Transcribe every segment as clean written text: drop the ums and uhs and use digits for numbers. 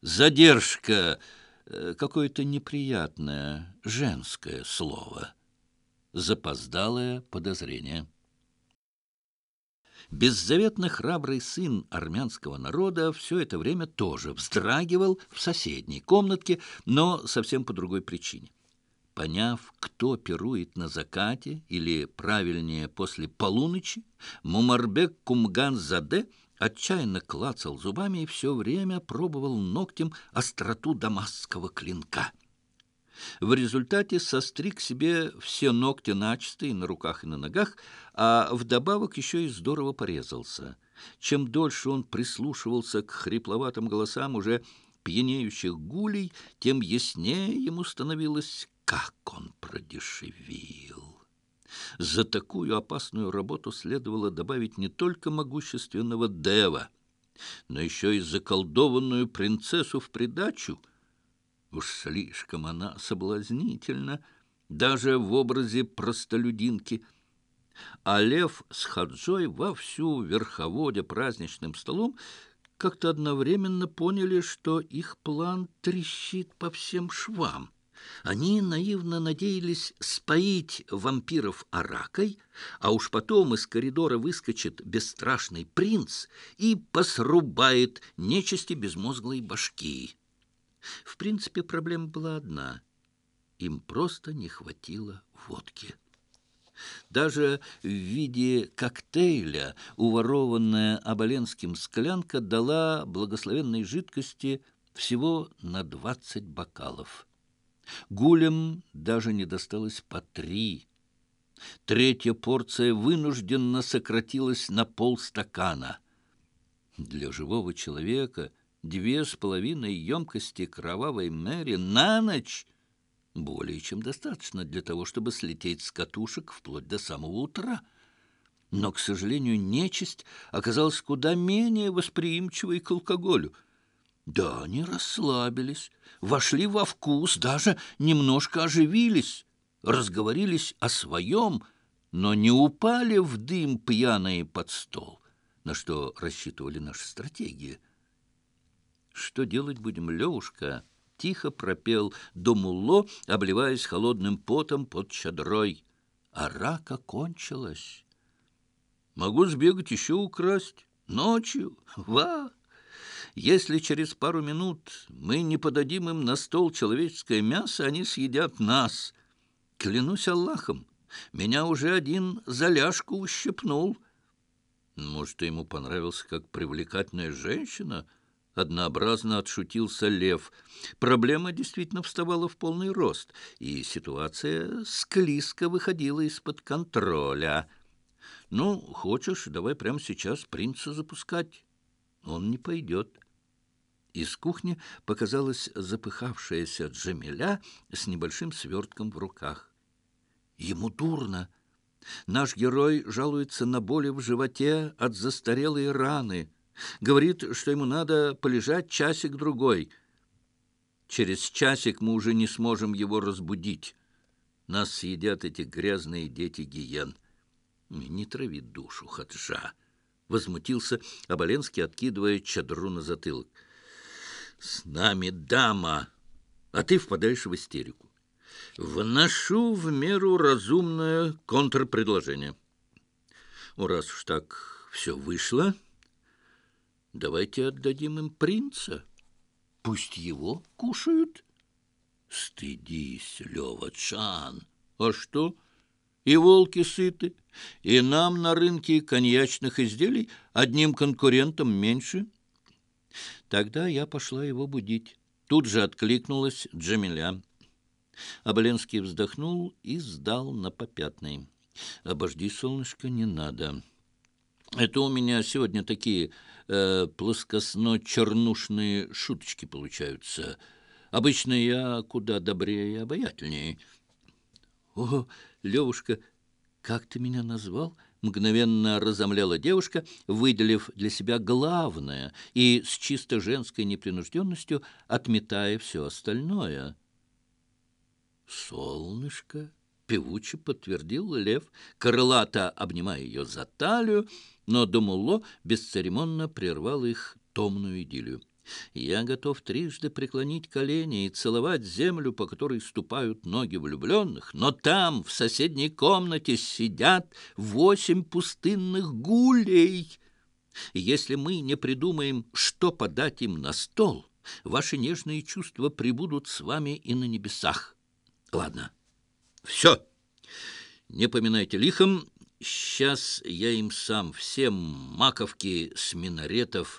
Задержка — какое-то неприятное женское слово. Запоздалое подозрение. Беззаветно храбрый сын армянского народа все это время тоже вздрагивал в соседней комнатке, но совсем по другой причине. Поняв, кто пирует на закате, или, правильнее, после полуночи, Мумарбек Кумган-Заде отчаянно клацал зубами и все время пробовал ногтем остроту дамасского клинка. В результате состриг себе все ногти начисто и на руках, и на ногах, а вдобавок еще и здорово порезался. Чем дольше он прислушивался к хрипловатым голосам уже пьянеющих гулей, тем яснее ему становилось, как он продешевил. За такую опасную работу следовало добавить не только могущественного Дева, но еще и заколдованную принцессу в придачу. Уж слишком она соблазнительна, даже в образе простолюдинки. А Лев с Хаджой вовсю верховодя праздничным столом как-то одновременно поняли, что их план трещит по всем швам. Они наивно надеялись споить вампиров аракой, а уж потом из коридора выскочит бесстрашный принц и посрубает нечисти безмозглой башки. В принципе, проблема была одна. Им просто не хватило водки. Даже в виде коктейля уворованная Оболенским склянка дала благословенной жидкости всего на 20 бокалов. Гулям даже не досталось по 3. Третья порция вынужденно сократилась на полстакана. Для живого человека 2,5 емкости кровавой Мэри на ночь более чем достаточно для того, чтобы слететь с катушек вплоть до самого утра. Но, к сожалению, нечисть оказалась куда менее восприимчивой к алкоголю. Да, они расслабились, вошли во вкус, даже немножко оживились, разговорились о своем, но не упали в дым пьяные под стол, на что рассчитывали наши стратегии. «Что делать будем, Левушка?» — тихо пропел Домулло, обливаясь холодным потом под чадрой. «Арака кончилась. Могу сбегать еще украсть. Ночью. Ва! Если через пару минут мы не подадим им на стол человеческое мясо, они съедят нас. Клянусь Аллахом, меня уже один за ляжку ущипнул». «Может, ты ему понравился как привлекательная женщина?» Однообразно отшутился Лев. Проблема действительно вставала в полный рост, и ситуация склизко выходила из-под контроля. «Ну, хочешь, давай прямо сейчас принца запускать. Он не пойдет». Из кухни показалась запыхавшаяся Джамиля с небольшим свертком в руках. «Ему дурно. Наш герой жалуется на боли в животе от застарелой раны. Говорит, что ему надо полежать часик-другой. Через часик мы уже не сможем его разбудить. Нас съедят эти грязные дети гиен». «Не трави душу, Хаджа!» — возмутился Оболенский, откидывая чадру на затылок. «С нами дама, а ты впадаешь в истерику. Вношу в меру разумное контрпредложение. Раз уж так все вышло, давайте отдадим им принца. Пусть его кушают». «Стыдись, Лева-чан. А что? И волки сыты, и нам на рынке коньячных изделий одним конкурентом меньше». Тогда я пошла его будить. Тут же откликнулась Джамиля. Оболенский вздохнул и сдал на попятный. «Обожди, солнышко, не надо. Это у меня сегодня такие плоскостно-чернушные шуточки получаются. Обычно я куда добрее и обаятельнее». «О, Левушка, как ты меня назвал?» — мгновенно разомляла девушка, выделив для себя главное и с чисто женской непринужденностью отметая все остальное. «Солнышко», — певуче подтвердил Лев, крылато обнимая ее за талию, но Домулло бесцеремонно прервал их томную идиллию. Я готов трижды преклонить колени и целовать землю, по которой ступают ноги влюбленных, но там, в соседней комнате, сидят 8 пустынных гулей. И если мы не придумаем, что подать им на стол, ваши нежные чувства пребудут с вами и на небесах. Ладно, все, не поминайте лихом. Сейчас я им сам всем маковки с минаретов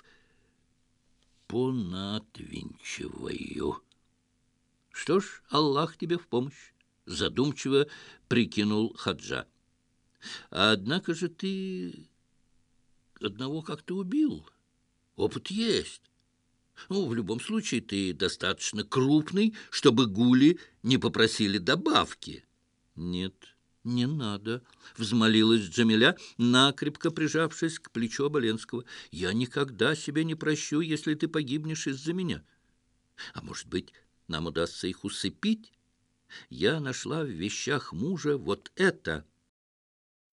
понатвинчиваю. Что ж, Аллах тебе в помощь, задумчиво прикинул Хаджа. Однако же ты одного как-то убил. Опыт есть. Ну, в любом случае, ты достаточно крупный, чтобы гули не попросили добавки. Нет, не надо, взмолилась Джамиля, накрепко прижавшись к плечу Оболенского. Я никогда себе не прощу, если ты погибнешь из-за меня. А может быть, нам удастся их усыпить? Я нашла в вещах мужа вот это.